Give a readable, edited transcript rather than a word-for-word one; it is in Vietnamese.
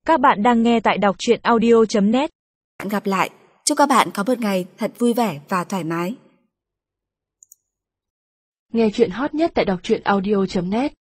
Các bạn đang nghe tại đọc truyện audio.net. Gặp lại, chúc các bạn có một ngày thật vui vẻ và thoải mái. Nghe truyện hot nhất tại đọc truyện audio.net